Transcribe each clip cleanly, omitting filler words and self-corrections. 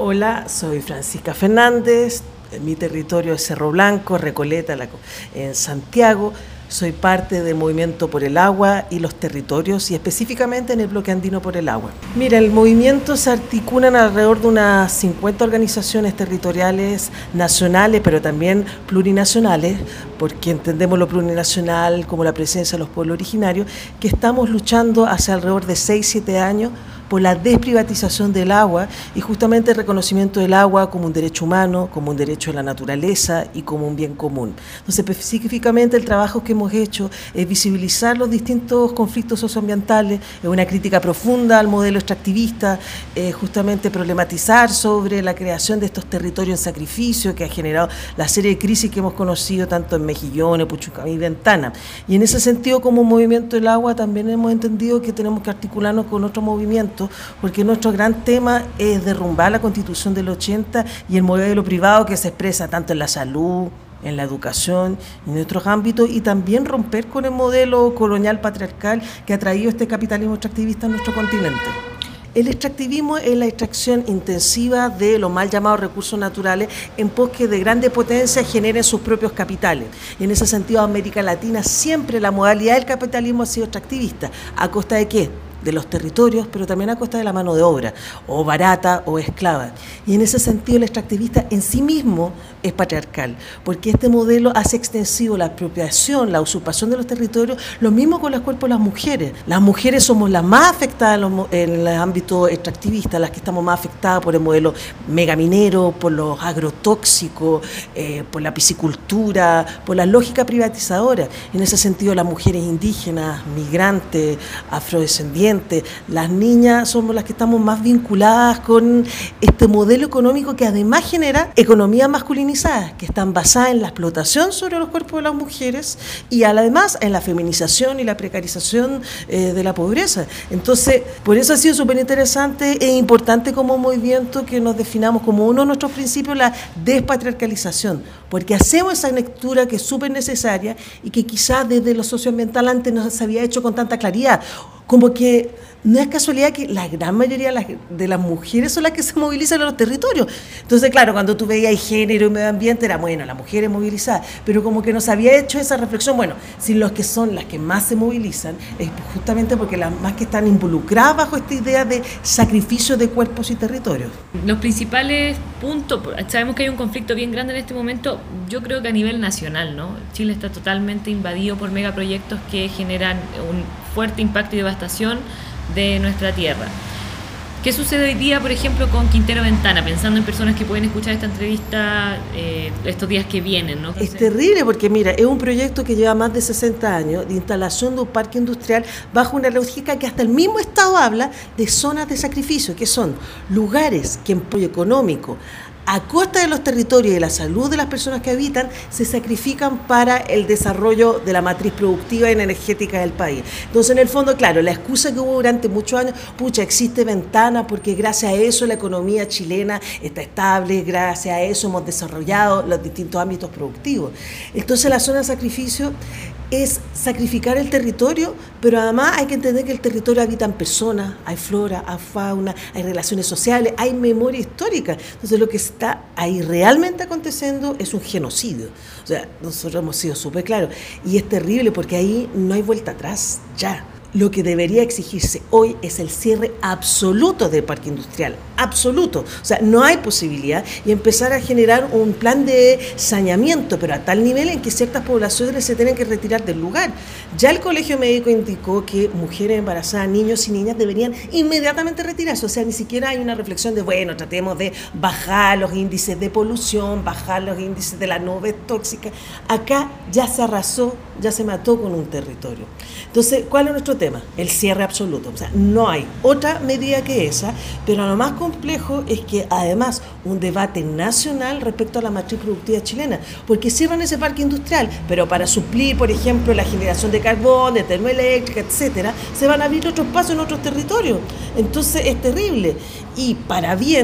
Hola, soy Francisca Fernández, mi territorio es Cerro Blanco, Recoleta, en Santiago. Soy parte del Movimiento por el Agua y los Territorios y específicamente en el Bloque Andino por el Agua. Mira, el movimiento se articula alrededor de unas 50 organizaciones territoriales nacionales, pero también plurinacionales, porque entendemos lo plurinacional como la presencia de los pueblos originarios, que estamos luchando hace alrededor de 6-7 años por la desprivatización del agua y justamente el reconocimiento del agua como un derecho humano, como un derecho de la naturaleza y como un bien común. Entonces, específicamente el trabajo que hemos hecho es visibilizar los distintos conflictos socioambientales, es una crítica profunda al modelo extractivista, justamente problematizar sobre la creación de estos territorios en sacrificio que ha generado la serie de crisis que hemos conocido tanto en Mejillones, Puchuncaví y Ventana. Y en ese sentido, como Movimiento del Agua, también hemos entendido que tenemos que articularnos con otros movimientos, porque nuestro gran tema es derrumbar la Constitución del 80 y el modelo privado que se expresa tanto en la salud, en la educación, en otros ámbitos, y también romper con el modelo colonial patriarcal que ha traído este capitalismo extractivista en nuestro continente. El extractivismo es la extracción intensiva de los mal llamados recursos naturales en pos que de grandes potencias generen sus propios capitales. Y en ese sentido, América Latina siempre la modalidad del capitalismo ha sido extractivista. ¿A costa de qué? De los territorios, pero también a costa de la mano de obra, o barata o esclava. Y en ese sentido el extractivista en sí mismo es patriarcal, porque este modelo hace extensivo la apropiación, la usurpación de los territorios, lo mismo con los cuerpos de las mujeres. Las mujeres somos las más afectadas en el ámbito extractivista, las que estamos más afectadas por el modelo megaminero, por los agrotóxicos, por la piscicultura, por la lógica privatizadora. En ese sentido las mujeres indígenas, migrantes, afrodescendientes, las niñas somos las que estamos más vinculadas con este modelo económico que además genera economías masculinizadas, que están basadas en la explotación sobre los cuerpos de las mujeres y además en la feminización y la precarización de la pobreza. Entonces, por eso ha sido súper interesante e importante como movimiento que nos definamos como uno de nuestros principios, la despatriarcalización, porque hacemos esa lectura que es súper necesaria y que quizás desde lo socioambiental antes no se había hecho con tanta claridad. Como que no es casualidad que la gran mayoría de las mujeres son las que se movilizan en los territorios. Entonces, claro, cuando tú veías género y medio ambiente, era bueno, las mujeres movilizadas, pero como que no se había hecho esa reflexión. Bueno, si los que son las que más se movilizan es justamente porque las más que están involucradas bajo esta idea de sacrificio de cuerpos y territorios. Los principales puntos, sabemos que hay un conflicto bien grande en este momento, yo creo que a nivel nacional, ¿no? Chile está totalmente invadido por megaproyectos que generan un fuerte impacto y devastación de nuestra tierra. ¿Qué sucede hoy día, por ejemplo, con Quintero Ventana? Pensando en personas que pueden escuchar esta entrevista estos días que vienen, ¿no? Es terrible porque, mira, es un proyecto que lleva más de 60 años de instalación de un parque industrial bajo una lógica que hasta el mismo Estado habla de zonas de sacrificio, que son lugares que en apoyo económico, a costa de los territorios y de la salud de las personas que habitan, se sacrifican para el desarrollo de la matriz productiva y energética del país. Entonces, en el fondo, claro, la excusa que hubo durante muchos años, existe Ventana porque gracias a eso la economía chilena está estable, gracias a eso hemos desarrollado los distintos ámbitos productivos. Entonces, la zona de sacrificio es sacrificar el territorio, pero además hay que entender que el territorio habitan personas, hay flora, hay fauna, hay relaciones sociales, hay memoria histórica. Entonces lo que está ahí realmente aconteciendo es un genocidio. O sea, nosotros hemos sido súper claros y es terrible porque ahí no hay vuelta atrás, ya. Lo que debería exigirse hoy es el cierre absoluto del parque industrial, absoluto. O sea, no hay posibilidad y empezar a generar un plan de saneamiento, pero a tal nivel en que ciertas poblaciones se tienen que retirar del lugar. Ya el Colegio Médico indicó que mujeres embarazadas, niños y niñas deberían inmediatamente retirarse. O sea, ni siquiera hay una reflexión de, bueno, tratemos de bajar los índices de polución, bajar los índices de la nube tóxica. Acá ya se arrasó, ya se mató con un territorio. Entonces, ¿cuál es nuestro tema? El cierre absoluto. O sea, no hay otra medida que esa, pero lo más complejo es que además un debate nacional respecto a la matriz productiva chilena, porque cierran ese parque industrial, pero para suplir, por ejemplo, la generación de carbón, de termoeléctrica, etcétera, se van a abrir otros pasos en otros territorios. Entonces es terrible. Y para bien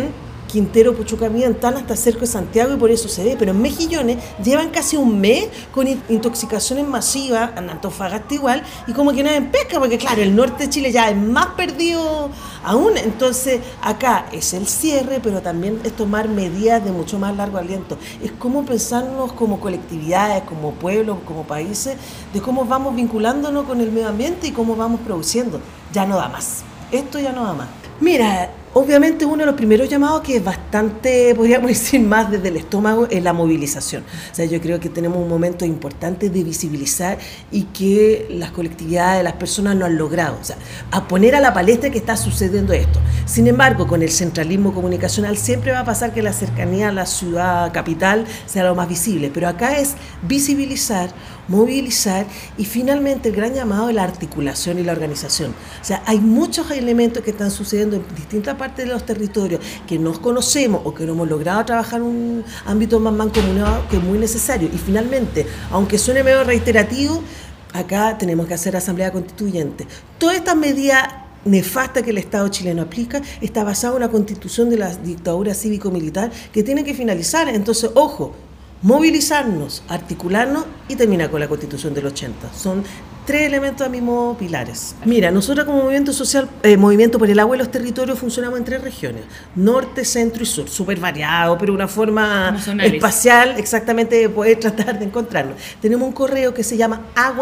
Quintero, Puchucamí, están hasta cerca de Santiago y por eso se ve, pero en Mejillones llevan casi un mes con intoxicaciones masivas, en Antofagasta igual, y como que nadie pesca, porque claro, el norte de Chile ya es más perdido aún, entonces acá es el cierre, pero también es tomar medidas de mucho más largo aliento, es como pensarnos como colectividades, como pueblos, como países, de cómo vamos vinculándonos con el medio ambiente y cómo vamos produciendo. Ya no da más, esto ya no da más. Mira, obviamente uno de los primeros llamados que es bastante, podríamos decir más desde el estómago, es la movilización. O sea, yo creo que tenemos un momento importante de visibilizar y que las colectividades, las personas no han logrado, o sea, a poner a la palestra que está sucediendo esto. Sin embargo, con el centralismo comunicacional siempre va a pasar que la cercanía a la ciudad capital sea lo más visible, pero acá es visibilizar, movilizar y finalmente el gran llamado es la articulación y la organización. O sea, hay muchos elementos que están sucediendo en distintas partes de los territorios que nos conocemos o que no hemos logrado trabajar en un ámbito más mancomunado que es muy necesario. Y finalmente, aunque suene medio reiterativo, acá tenemos que hacer asamblea constituyente. Todas estas medidas nefasta que el Estado chileno aplica está basado en una constitución de la dictadura cívico-militar que tiene que finalizar. Entonces, ojo, movilizarnos, articularnos y terminar con la Constitución del 80. Son 3 elementos a mi modo pilares. Mira, nosotros como movimiento social, Movimiento por el Agua y los Territorios, funcionamos en 3 regiones, norte, centro y sur, súper variado, pero una forma espacial exactamente de poder tratar de encontrarnos. Tenemos un correo que se llama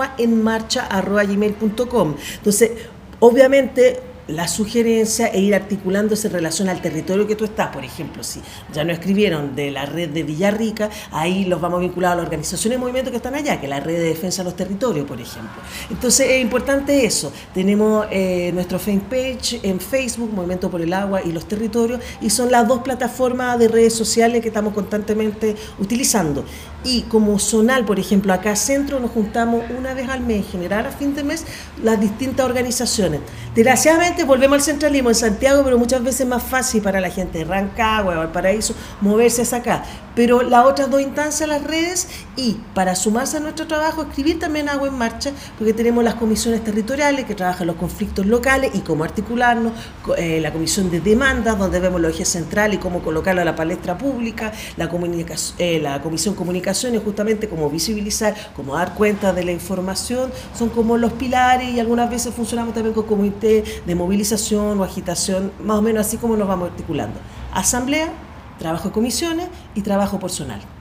aguaenmarcha@gmail.com. Entonces, obviamente, la sugerencia es ir articulándose en relación al territorio que tú estás. Por ejemplo, si ya nos escribieron de la red de Villarrica, ahí los vamos a vincular a las organizaciones y movimientos que están allá, que es la red de defensa de los territorios, por ejemplo. Entonces es importante eso. Tenemos nuestro fanpage en Facebook, Movimiento por el Agua y los Territorios, y son las 2 plataformas de redes sociales que estamos constantemente utilizando. Y como zonal, por ejemplo, acá centro nos juntamos una vez al mes, en general a fin de mes, las distintas organizaciones. Desgraciadamente volvemos al centralismo en Santiago, pero muchas veces es más fácil para la gente de Rancagua, de Valparaíso, moverse hacia acá. Pero las otras 2 instancias, las redes, y para sumarse a nuestro trabajo, escribir también Agua en Marcha, porque tenemos las comisiones territoriales que trabajan los conflictos locales y cómo articularnos, la comisión de demandas, donde vemos los ejes centrales y cómo colocarlo a la palestra pública, la comisión comunicaciones, justamente cómo visibilizar, cómo dar cuenta de la información, son como los pilares, y algunas veces funcionamos también con comité de movilización o agitación, más o menos así como nos vamos articulando. Asamblea, trabajo de comisiones y trabajo personal.